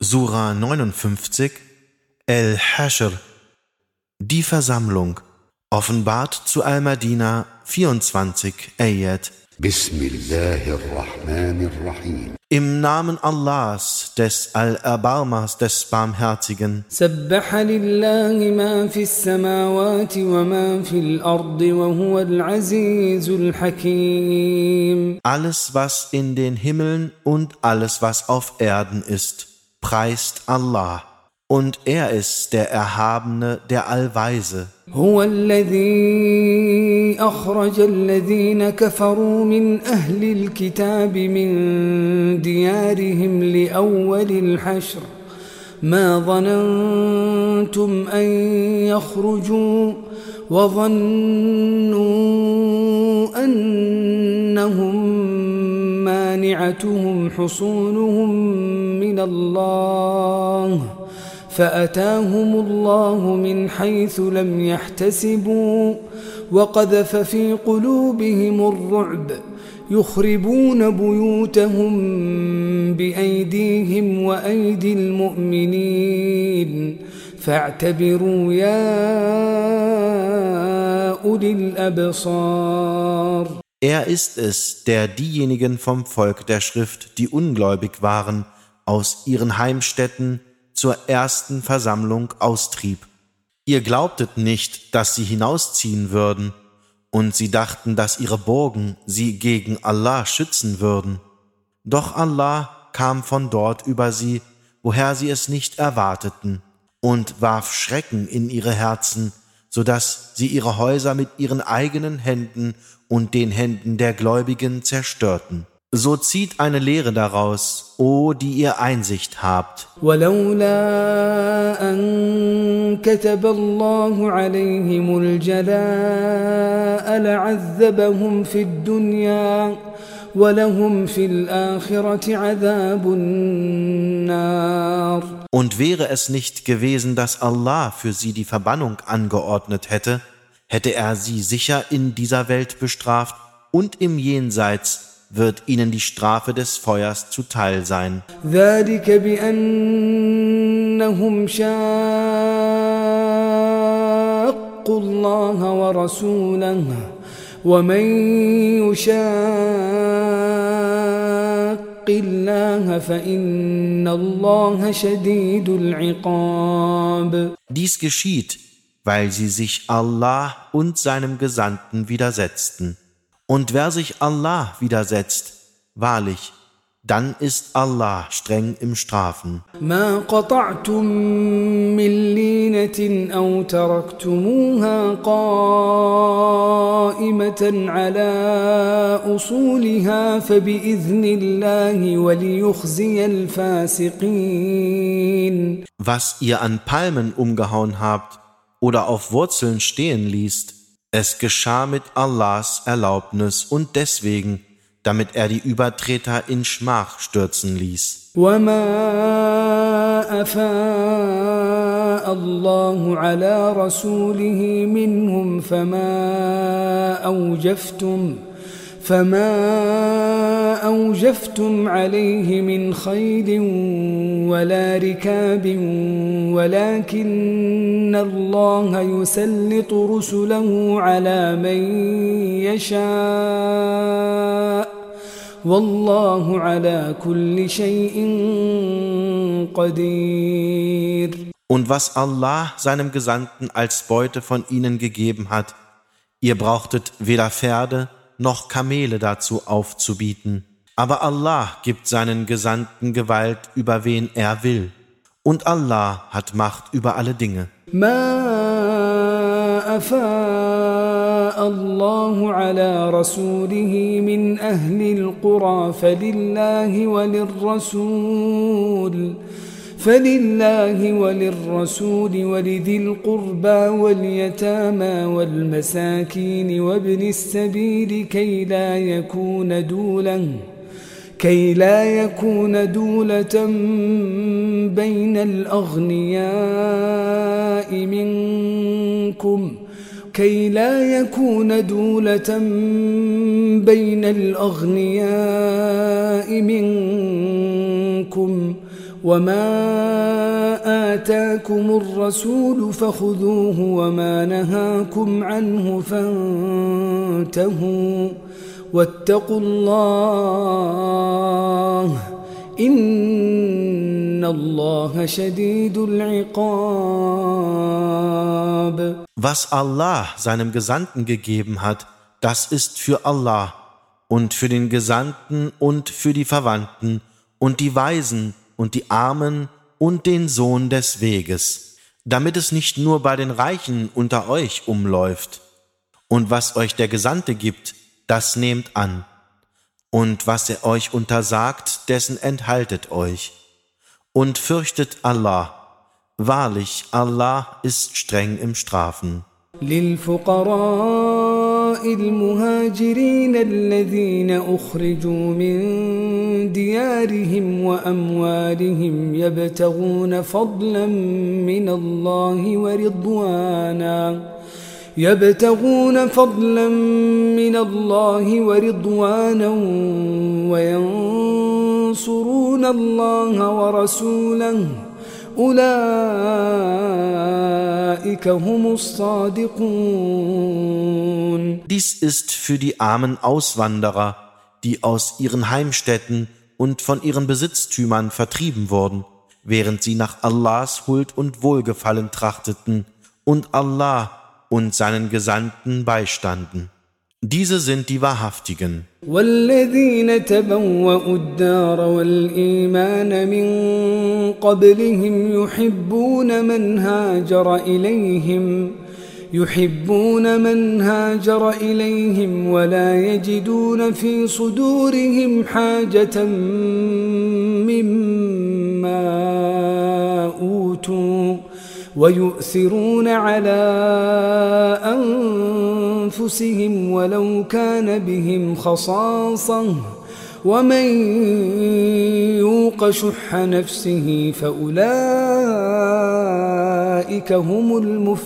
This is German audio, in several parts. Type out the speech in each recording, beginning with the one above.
Sura 59, El-Hashr, die Versammlung, offenbart zu Al-Madina, 24 Ayat. Bismillahirrahmanirrahim. Im Namen Allahs, des Allerbarmers, des Barmherzigen. سبح لله ما في السماوات وما في الأرض وهو العزيز الحكيم. Alles, was in den Himmeln und alles, was auf Erden ist, preist Allah. Und er ist der Erhabene, der Allweise. هو الذي أخرج الذين كفروا من أهل الكتاب من ديارهم لأول الحشر ما ظننتم أن يخرجوا وظنوا أنهم مانعتهم حصونهم من الله فأتاهم الله من حيث لم يحتسبوا وقذف في قلوبهم الرعب يخربون بيوتهم بأيديهم وأيدي المؤمنين فاعتبروا يا أولي الأبصار. Er ist es, der diejenigen vom Volk der Schrift, die ungläubig waren, aus ihren Heimstätten zur ersten Versammlung austrieb. Ihr glaubtet nicht, dass sie hinausziehen würden, und sie dachten, dass ihre Burgen sie gegen Allah schützen würden. Doch Allah kam von dort über sie, woher sie es nicht erwarteten, und warf Schrecken in ihre Herzen, so dass sie ihre Häuser mit ihren eigenen Händen und den Händen der Gläubigen zerstörten. So zieht eine Lehre daraus, o die ihr Einsicht habt. ولولا أن كتب الله عليهم الجلاء لعذبهم في الدنيا ولهم في الآخرة عذاب النار. Und wäre es nicht gewesen, dass Allah für sie die Verbannung angeordnet hätte, hätte er sie sicher in dieser Welt bestraft und im Jenseits wird ihnen die Strafe des Feuers zuteil sein. ذلك بأنهم شاقوا الله ورسوله ومن يشاق الله فإن الله شديد العقاب. Dies geschieht, weil sie sich Allah und seinem Gesandten widersetzten. Und wer sich Allah widersetzt, wahrlich, dann ist Allah streng im Strafen. ما قطعتم من لينة أو تركتموها قائمة على أصولها فبإذن الله وليخزي الفاسقين. Was ihr an Palmen umgehauen habt oder auf Wurzeln stehen ließt, es geschah mit Allahs Erlaubnis und deswegen, damit er die Übertreter in Schmach stürzen ließ. وما أفاء الله على رسوله منهم فما أوجفتم عليه من خيل ولا ركاب ولكن الله يسلط رسله على من يشاء والله على كل شيء قدير. Und was Allah seinem Gesandten als Beute von ihnen gegeben hat, ihr brauchtet weder Pferde noch Kamele dazu aufzubieten. Aber Allah gibt seinen Gesandten Gewalt, über wen er will. Und Allah hat Macht über alle Dinge. ما أفاء الله على رسوله من أهل القرى فلله وللرسول ولذي القربى واليتامى والمساكين وابن السبيل كي لا يكون دولة بين الأغنياء منكم وما آتاكم الرسول فخذوه وما نهاكم عنه فانتهوا واتقوا الله إن الله شديد العقاب. Was Allah seinem Gesandten gegeben hat, das ist für Allah und für den Gesandten und für die Verwandten und die Weisen und die Armen und den Sohn des Weges, damit es nicht nur bei den Reichen unter euch umläuft. Und was euch der Gesandte gibt, das nehmt an. Und was er euch untersagt, dessen enthaltet euch. Und fürchtet Allah. Wahrlich, Allah ist streng im Strafen. للفقراء المهاجرين الذين أخرجوا من ديارهم وأموالهم يبتغون فضلا من الله ورضوانا وينصرون الله ورسوله أولئك هم الصادقون. Dies ist für die armen Auswanderer, die aus ihren Heimstätten und von ihren Besitztümern vertrieben wurden, während sie nach Allahs Huld und Wohlgefallen trachteten und Allah und seinen Gesandten beistanden. Diese sind die Wahrhaftigen. والذين تبوأوا الدار والإيمان من قبلهم يحبون من هاجر إليهم ولا يجدون في صدورهم حاجة مما أوتوا ويؤثرون على أنفسهم ولو كان بهم خصاصة ومن يوق شح نفسه فأولئك هم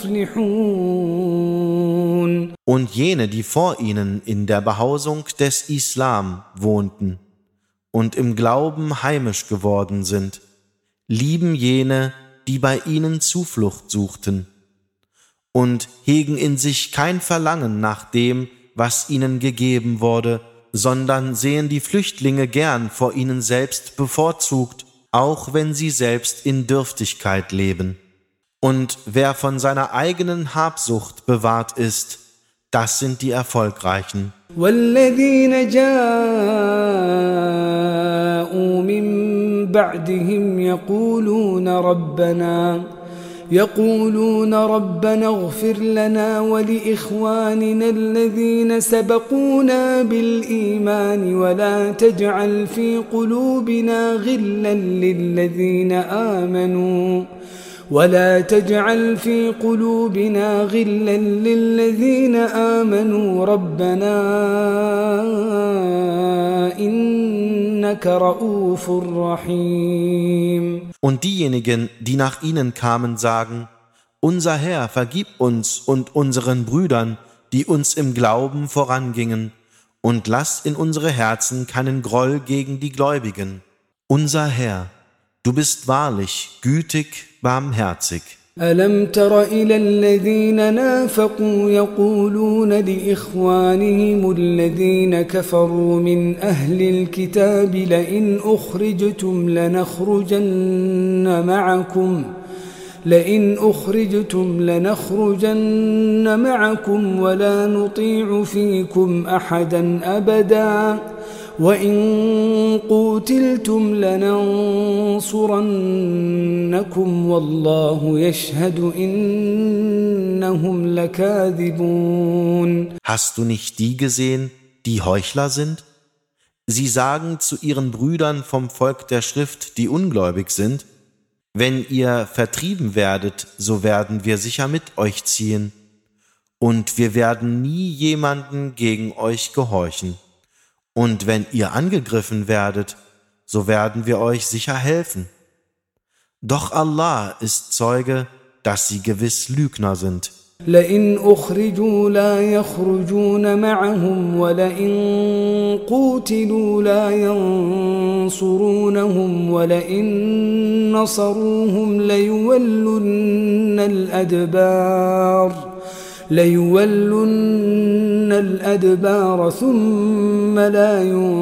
المفلحون. Und jene, die vor ihnen in der Behausung des Islam wohnten und im Glauben heimisch geworden sind, lieben jene, die bei ihnen Zuflucht suchten und hegen in sich kein Verlangen nach dem, was ihnen gegeben wurde, sondern sehen die Flüchtlinge gern vor ihnen selbst bevorzugt, auch wenn sie selbst in Dürftigkeit leben. Und wer von seiner eigenen Habsucht bewahrt ist, das sind die Erfolgreichen. والذين جاءوا من بعدهم يقولون ربنا اغفر لنا ولإخواننا الذين سبقونا بالإيمان ولا تجعل في قلوبنا غلا للذين آمنوا ربنا إنك رؤوف رحيم. Und diejenigen, die nach ihnen kamen, sagen: Unser Herr, vergib uns und unseren Brüdern, die uns im Glauben vorangingen, und lass in unsere Herzen keinen Groll gegen die Gläubigen. Unser Herr, du bist wahrlich gütig, barmherzig. ألم تر إلى الذين نافقوا يقولون لإخوانهم الذين كفروا من أهل الكتاب لئن أخرجتم لنخرجن معكم ولا نطيع فيكم أحدا أبدا وإن قوتلتم لننصرنكم والله يشهد إنهم لكاذبون. Hast du nicht die gesehen, die Heuchler sind? Sie sagen zu ihren Brüdern vom Volk der Schrift, die ungläubig sind: Wenn ihr vertrieben werdet, so werden wir sicher mit euch ziehen, und wir werden nie jemanden gegen euch gehorchen. Und wenn ihr angegriffen werdet, so werden wir euch sicher helfen. Doch Allah ist Zeuge, dass sie gewiss Lügner sind. لئن أخرجوا لا يخرجون معهم ولئن قوتلوا لا ينصرونهم ولئن نصروهم ليولن الأدبار ثم لا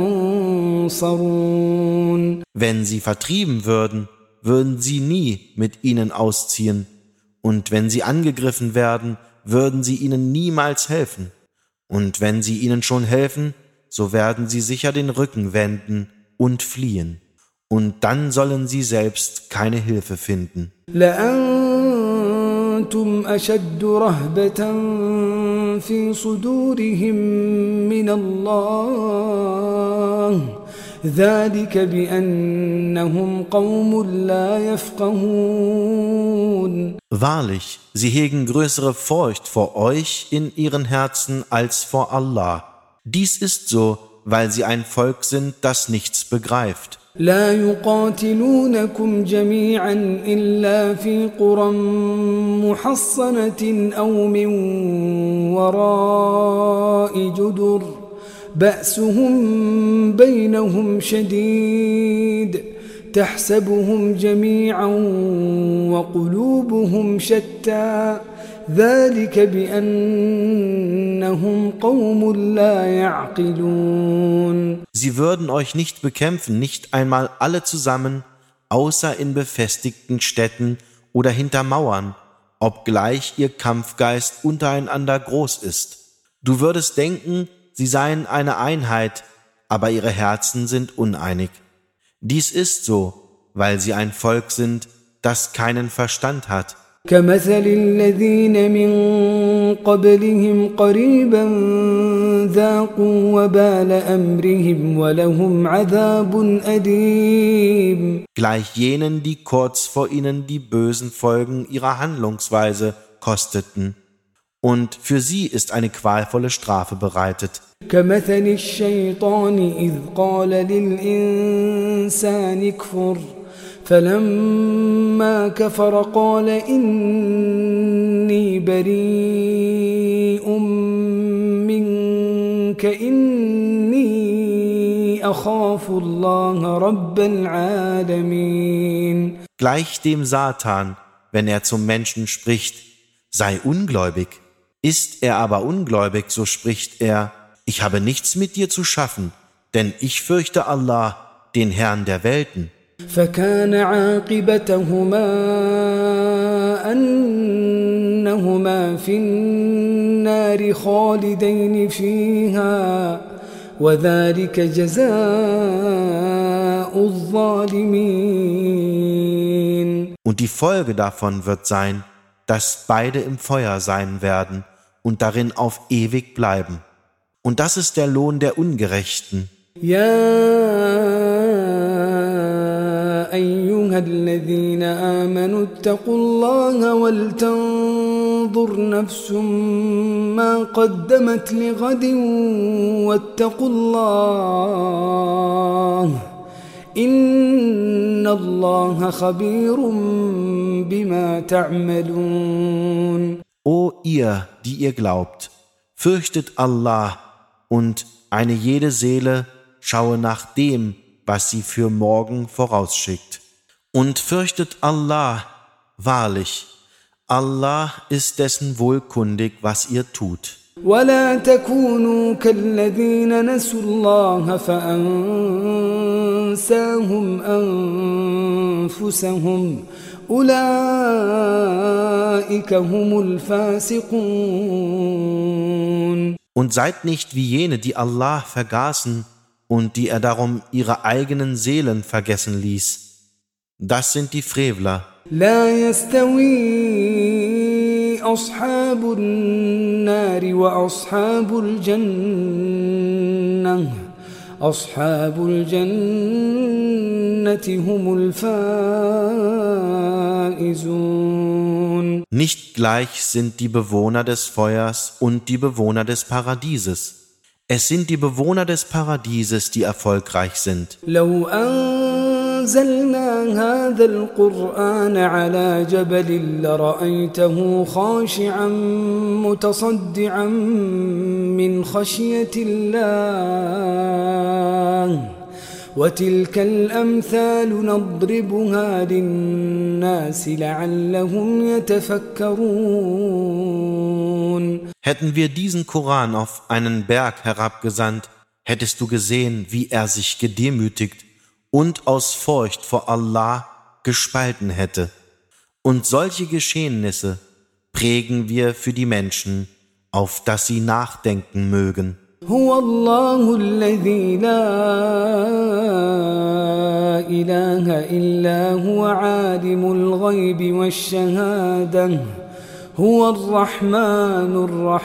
ينصرون. Wenn sie vertrieben würden, würden sie nie mit ihnen ausziehen. Und wenn sie angegriffen werden, würden sie ihnen niemals helfen. Und wenn sie ihnen schon helfen, so werden sie sicher den Rücken wenden und fliehen. Und dann sollen sie selbst keine Hilfe finden. لأنتم أشد رهبة في صدورهم من الله ذلك بأنهم قوم لا يفقهون. Wahrlich, sie hegen größere Furcht vor euch in ihren Herzen als vor Allah. Dies ist so, weil sie ein Volk sind, das nichts begreift. لا يقاتلونكم جميعا إلا في قرى محصنة أو من وراء جدر بأسهم بينهم شديد تحسبهم جميعا وقلوبهم شتى ذلك بأنهم قوم لا يعقلون. Sie würden euch nicht bekämpfen, nicht einmal alle zusammen, außer in befestigten Städten oder hinter Mauern, obgleich ihr Kampfgeist untereinander groß ist. Du würdest denken, sie seien eine Einheit, aber ihre Herzen sind uneinig. Dies ist so, weil sie ein Volk sind, das keinen Verstand hat. كمثل الذين من قبلهم قريبا ذاقوا وبال أمرهم ولهم عذاب أليم. Gleich jenen, die kurz vor ihnen die bösen Folgen ihrer Handlungsweise kosteten. Und für sie ist eine qualvolle Strafe bereitet. كمثل الشيطان إذ قال للإنسان اكفر فلما كفر قال إني بريء منك إني أخاف الله رب العالمين. Gleich dem Satan, wenn er zum Menschen spricht, sei ungläubig. Ist er aber ungläubig, so spricht er, ich habe nichts mit dir zu schaffen, denn ich fürchte Allah, den Herrn der Welten. فكان عاقبتهما أنهما في النار خالدين فيها وذلك جزاء الظالمين. Und die Folge davon wird sein, dass beide im Feuer sein werden und darin auf ewig bleiben. Und das ist der Lohn der Ungerechten. أيها الذين آمنوا اتقوا الله ولتنظر نفس ما قدمت لغد واتقوا الله إن الله خبير بما تعملون. O ihr, die ihr glaubt, fürchtet Allah und eine jede Seele schaue nach dem, was sie für morgen vorausschickt. Und fürchtet Allah, wahrlich, Allah ist dessen wohlkundig, was ihr tut. ولا تكونوا كالذين نسوا الله فأنساهم أنفسهم أولئك هم الفاسقون. Und seid nicht wie jene, die Allah vergaßen und die er darum ihre eigenen Seelen vergessen ließ. Das sind die Frevler. لا يستوي أصحاب النار وأصحاب الجنة أصحاب الجنة هم الفائزون. Nicht gleich sind die Bewohner des Feuers und die Bewohner des Paradieses. Es sind die Bewohner des Paradieses, die erfolgreich sind. لو أنزلنا هذا القرآن على جبل لرأيته خاشعا متصدعا من خشية الله وتلك الأمثال نضربها للناس لعلهم يتفكرون. Hätten wir diesen Koran auf einen Berg herabgesandt, hättest du gesehen, wie er sich gedemütigt und aus Furcht vor Allah gespalten hätte. Und solche Geschehnisse prägen wir für die Menschen, auf dass sie nachdenken mögen. هو الله الذي لا إله إلا هو عالم الغيب والشهادة هو الرحمن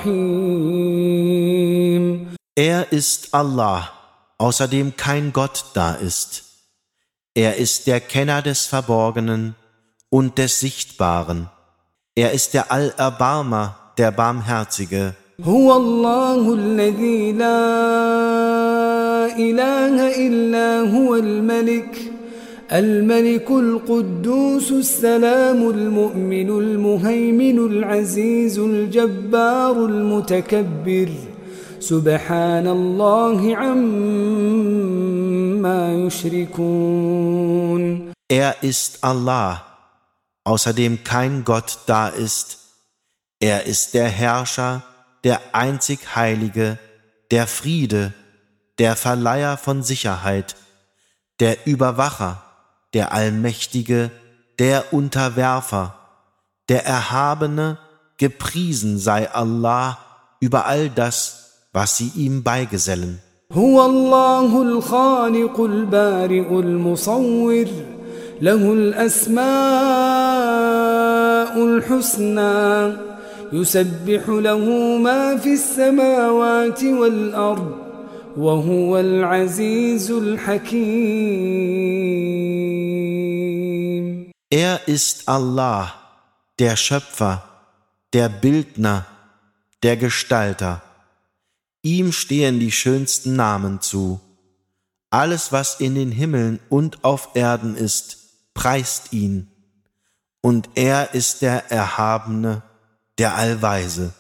الرحيم. Er ist Allah, außer dem kein Gott da ist. Er ist der Kenner des Verborgenen und des Sichtbaren. Er ist der Allerbarmer, der Barmherzige. هو الله الذي لا إله إلا هو الملك القدوس السلام المؤمن المهيمن العزيز الجبار المتكبر سبحان الله عما يشركون. Er ist Allah, außer dem kein Gott da ist. Er ist der Herrscher, der einzig Heilige, der Friede, der Verleiher von Sicherheit, der Überwacher, der Allmächtige, der Unterwerfer, der Erhabene, gepriesen sei Allah über all das, was sie ihm beigesellen. هو الله الخالق البارئ المصور له الأسماء الحسنى يسبح له ما في السماوات والأرض وهو العزيز الحكيم. Er ist Allah, der Schöpfer, der Bildner, der Gestalter. Ihm stehen die schönsten Namen zu. Alles, was in den Himmeln und auf Erden ist, preist ihn. Und er ist der Erhabene, der Allweise.